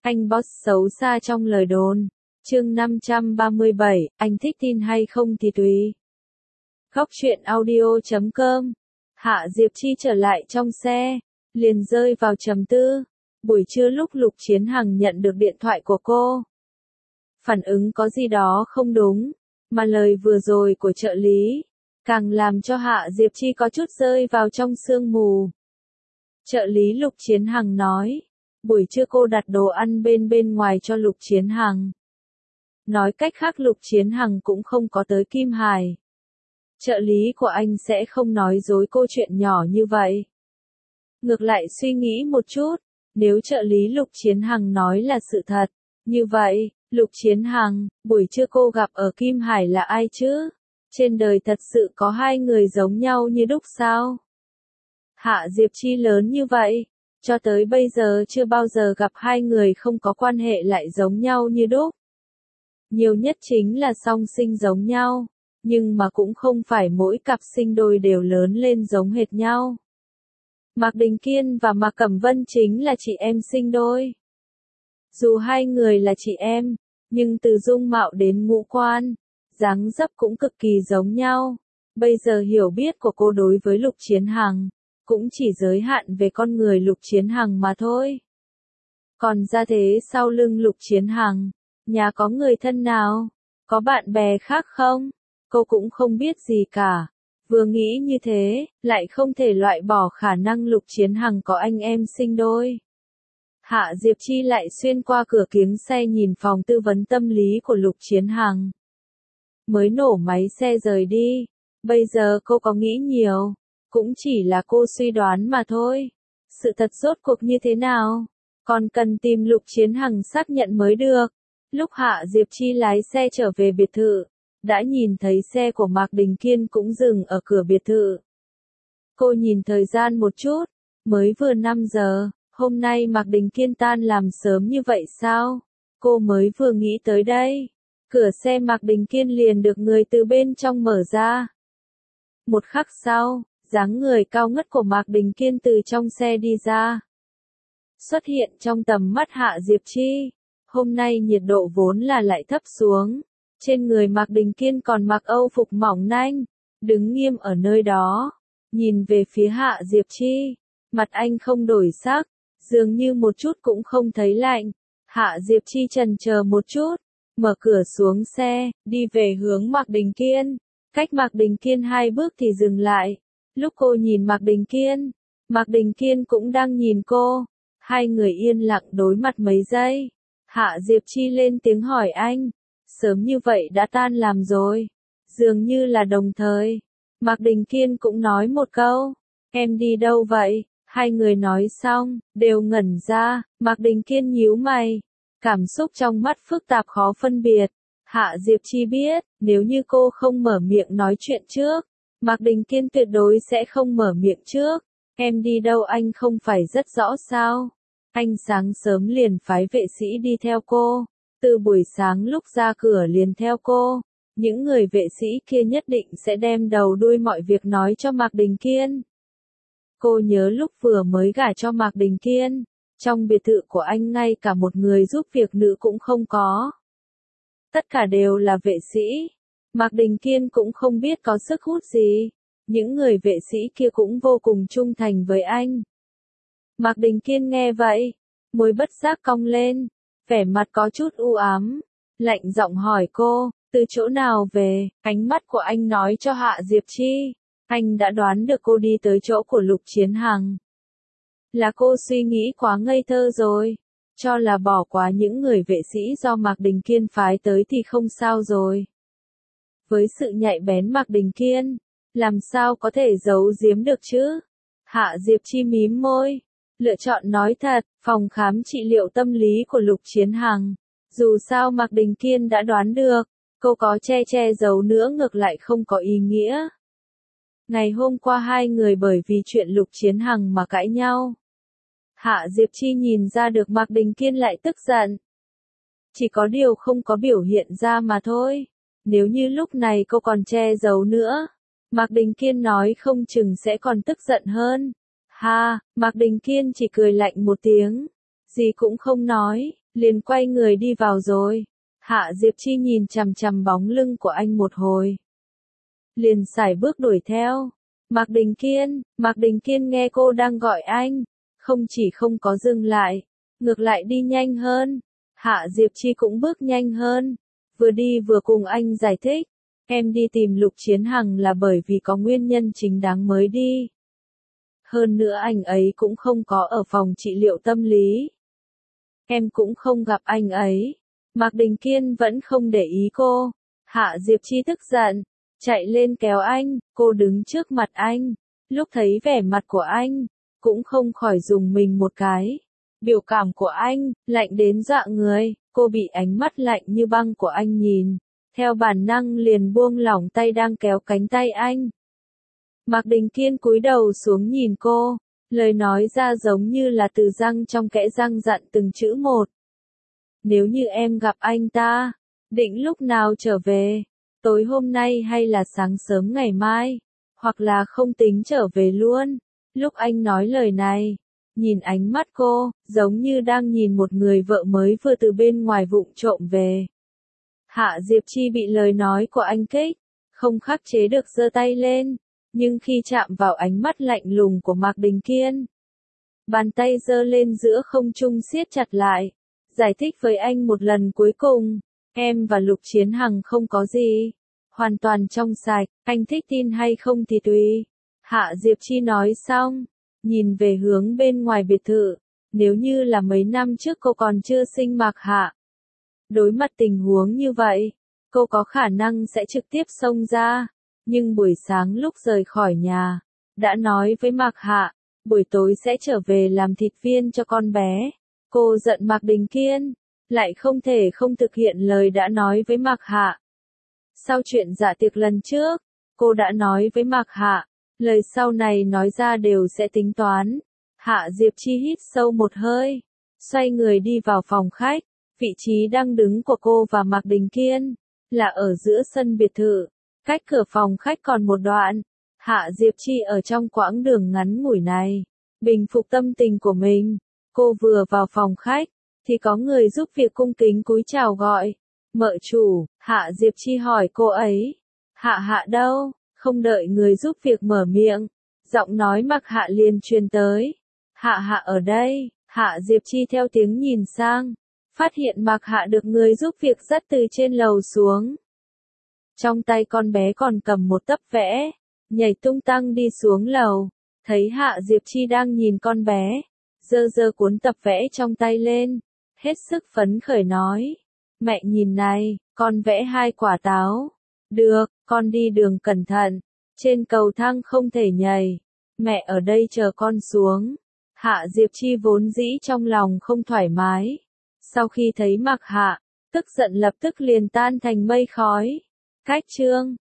Anh boss xấu xa trong lời đồn. Chương 537, anh thích tin hay không thì tùy. Góc truyện audio.com. Hạ Diệp Chi trở lại trong xe, liền rơi vào trầm tư. Buổi trưa lúc Lục Chiến Hằng nhận được điện thoại của cô, phản ứng có gì đó không đúng, mà lời vừa rồi của trợ lý càng làm cho Hạ Diệp Chi có chút rơi vào trong sương mù. Trợ lý Lục Chiến Hằng nói, buổi trưa cô đặt đồ ăn bên ngoài cho Lục Chiến Hằng. Nói cách khác Lục Chiến Hằng cũng không có tới Kim Hải. Trợ lý của anh sẽ không nói dối cô chuyện nhỏ như vậy. Ngược lại suy nghĩ một chút, nếu trợ lý Lục Chiến Hằng nói là sự thật, như vậy, Lục Chiến Hằng, buổi trưa cô gặp ở Kim Hải là ai chứ? Trên đời thật sự có hai người giống nhau như đúc sao? Hạ Diệp Chi lớn như vậy, cho tới bây giờ chưa bao giờ gặp hai người không có quan hệ lại giống nhau như đúc. Nhiều nhất chính là song sinh giống nhau, nhưng mà cũng không phải mỗi cặp sinh đôi đều lớn lên giống hệt nhau. Mạc Đình Kiên và Mạc Cẩm Vân chính là chị em sinh đôi. Dù hai người là chị em, nhưng từ dung mạo đến ngũ quan, dáng dấp cũng cực kỳ giống nhau. Bây giờ hiểu biết của cô đối với Lục Chiến Hằng cũng chỉ giới hạn về con người Lục Chiến Hằng mà thôi. Còn ra thế sau lưng Lục Chiến Hằng, nhà có người thân nào, có bạn bè khác không? Cô cũng không biết gì cả. Vừa nghĩ như thế, lại không thể loại bỏ khả năng Lục Chiến Hằng có anh em sinh đôi. Hạ Diệp Chi lại xuyên qua cửa kiếng xe nhìn phòng tư vấn tâm lý của Lục Chiến Hằng. Mới nổ máy xe rời đi, bây giờ cô có nghĩ nhiều, cũng chỉ là cô suy đoán mà thôi. Sự thật rốt cuộc như thế nào, còn cần tìm Lục Chiến Hằng xác nhận mới được. Lúc Hạ Diệp Chi lái xe trở về biệt thự, đã nhìn thấy xe của Mạc Đình Kiên cũng dừng ở cửa biệt thự. Cô nhìn thời gian một chút, mới vừa 5 giờ, hôm nay Mạc Đình Kiên tan làm sớm như vậy sao? Cô mới vừa nghĩ tới đây. Cửa xe Mạc Đình Kiên liền được người từ bên trong mở ra. Một khắc sau, dáng người cao ngất của Mạc Đình Kiên từ trong xe đi ra. Xuất hiện trong tầm mắt Hạ Diệp Chi. Hôm nay nhiệt độ vốn là lại thấp xuống. Trên người Mạc Đình Kiên còn mặc âu phục mỏng nanh, đứng nghiêm ở nơi đó, nhìn về phía Hạ Diệp Chi, mặt anh không đổi sắc, dường như một chút cũng không thấy lạnh. Hạ Diệp Chi chần chờ một chút, mở cửa xuống xe, đi về hướng Mạc Đình Kiên, cách Mạc Đình Kiên 2 bước thì dừng lại. Lúc cô nhìn Mạc Đình Kiên cũng đang nhìn cô, hai người yên lặng đối mặt mấy giây. Hạ Diệp Chi lên tiếng hỏi anh, sớm như vậy đã tan làm rồi. Dường như là đồng thời, Mạc Đình Kiên cũng nói một câu, em đi đâu vậy? Hai người nói xong, đều ngẩn ra, Mạc Đình Kiên nhíu mày, cảm xúc trong mắt phức tạp khó phân biệt. Hạ Diệp Chi biết, nếu như cô không mở miệng nói chuyện trước, Mạc Đình Kiên tuyệt đối sẽ không mở miệng trước. Em đi đâu anh không phải rất rõ sao? Anh sáng sớm liền phái vệ sĩ đi theo cô, từ buổi sáng lúc ra cửa liền theo cô. Những người vệ sĩ kia nhất định sẽ đem đầu đuôi mọi việc nói cho Mạc Đình Kiên. Cô nhớ lúc vừa mới gả cho Mạc Đình Kiên, trong biệt thự của anh ngay cả một người giúp việc nữ cũng không có. Tất cả đều là vệ sĩ. Mạc Đình Kiên cũng không biết có sức hút gì. Những người vệ sĩ kia cũng vô cùng trung thành với anh. Mạc Đình Kiên nghe vậy, môi bất giác cong lên, vẻ mặt có chút u ám, lạnh giọng hỏi cô, từ chỗ nào về? Ánh mắt của anh nói cho Hạ Diệp Chi, anh đã đoán được cô đi tới chỗ của Lục Chiến Hằng. Là cô suy nghĩ quá ngây thơ rồi, cho là bỏ qua những người vệ sĩ do Mạc Đình Kiên phái tới thì không sao rồi. Với sự nhạy bén Mạc Đình Kiên, làm sao có thể giấu giếm được chứ? Hạ Diệp Chi mím môi, lựa chọn nói thật, phòng khám trị liệu tâm lý của Lục Chiến Hằng. Dù sao Mạc Đình Kiên đã đoán được, cô có che giấu nữa ngược lại không có ý nghĩa. Ngày hôm qua hai người bởi vì chuyện Lục Chiến Hằng mà cãi nhau. Hạ Diệp Chi nhìn ra được Mạc Đình Kiên lại tức giận. Chỉ có điều không có biểu hiện ra mà thôi. Nếu như lúc này cô còn che giấu nữa, Mạc Đình Kiên nói không chừng sẽ còn tức giận hơn. Ha, Mạc Đình Kiên chỉ cười lạnh một tiếng, gì cũng không nói, liền quay người đi vào rồi. Hạ Diệp Chi nhìn chằm chằm bóng lưng của anh một hồi. Liền sải bước đuổi theo. Mạc Đình Kiên nghe cô đang gọi anh, không chỉ không có dừng lại, ngược lại đi nhanh hơn. Hạ Diệp Chi cũng bước nhanh hơn, vừa đi vừa cùng anh giải thích, em đi tìm Lục Chiến Hằng là bởi vì có nguyên nhân chính đáng mới đi. Hơn nữa anh ấy cũng không có ở phòng trị liệu tâm lý. Em cũng không gặp anh ấy. Mạc Đình Kiên vẫn không để ý cô. Hạ Diệp Chi tức giận, chạy lên kéo anh, cô đứng trước mặt anh. Lúc thấy vẻ mặt của anh, cũng không khỏi dùng mình một cái. Biểu cảm của anh, lạnh đến dọa người, cô bị ánh mắt lạnh như băng của anh nhìn. Theo bản năng liền buông lỏng tay đang kéo cánh tay anh. Mạc Đình Kiên cúi đầu xuống nhìn cô, lời nói ra giống như là từ răng trong kẽ răng dặn từng chữ một. Nếu như em gặp anh ta, định lúc nào trở về, tối hôm nay hay là sáng sớm ngày mai, hoặc là không tính trở về luôn. Lúc anh nói lời này, nhìn ánh mắt cô, giống như đang nhìn một người vợ mới vừa từ bên ngoài vụng trộm về. Hạ Diệp Chi bị lời nói của anh kích, không khắc chế được giơ tay lên, nhưng khi chạm vào ánh mắt lạnh lùng của Mạc Đình Kiên, bàn tay giơ lên giữa không trung siết chặt lại, giải thích với anh một lần cuối cùng, em và Lục Chiến Hằng không có gì, hoàn toàn trong sạch, anh thích tin hay không thì tùy. Hạ Diệp Chi nói xong, nhìn về hướng bên ngoài biệt thự, nếu như là mấy năm trước cô còn chưa sinh Mạc Hạ. Đối mặt tình huống như vậy, cô có khả năng sẽ trực tiếp xông ra, nhưng buổi sáng lúc rời khỏi nhà, đã nói với Mạc Hạ, buổi tối sẽ trở về làm thịt viên cho con bé. Cô giận Mạc Đình Kiên, lại không thể không thực hiện lời đã nói với Mạc Hạ. Sau chuyện dạ tiệc lần trước, cô đã nói với Mạc Hạ, lời sau này nói ra đều sẽ tính toán. Hạ Diệp Chi hít sâu một hơi, xoay người đi vào phòng khách, vị trí đang đứng của cô và Mạc Đình Kiên, là ở giữa sân biệt thự, cách cửa phòng khách còn một đoạn. Hạ Diệp Chi ở trong quãng đường ngắn ngủi này, bình phục tâm tình của mình. Cô vừa vào phòng khách, thì có người giúp việc cung kính cúi chào gọi. Mợ chủ, Hạ Diệp Chi hỏi cô ấy. Hạ Hạ đâu? Không đợi người giúp việc mở miệng, giọng nói Mạc Hạ liền truyền tới. Hạ Hạ ở đây. Hạ Diệp Chi theo tiếng nhìn sang, phát hiện Mạc Hạ được người giúp việc dắt từ trên lầu xuống. Trong tay con bé còn cầm một tấm vẽ, nhảy tung tăng đi xuống lầu, thấy Hạ Diệp Chi đang nhìn con bé, giơ giơ cuốn tập vẽ trong tay lên, hết sức phấn khởi nói. Mẹ nhìn này, con vẽ 2 quả táo. Được, con đi đường cẩn thận, trên cầu thang không thể nhảy, mẹ ở đây chờ con xuống. Hạ Diệp Chi vốn dĩ trong lòng không thoải mái, sau khi thấy Mạc Hạ, tức giận lập tức liền tan thành mây khói. Cách chương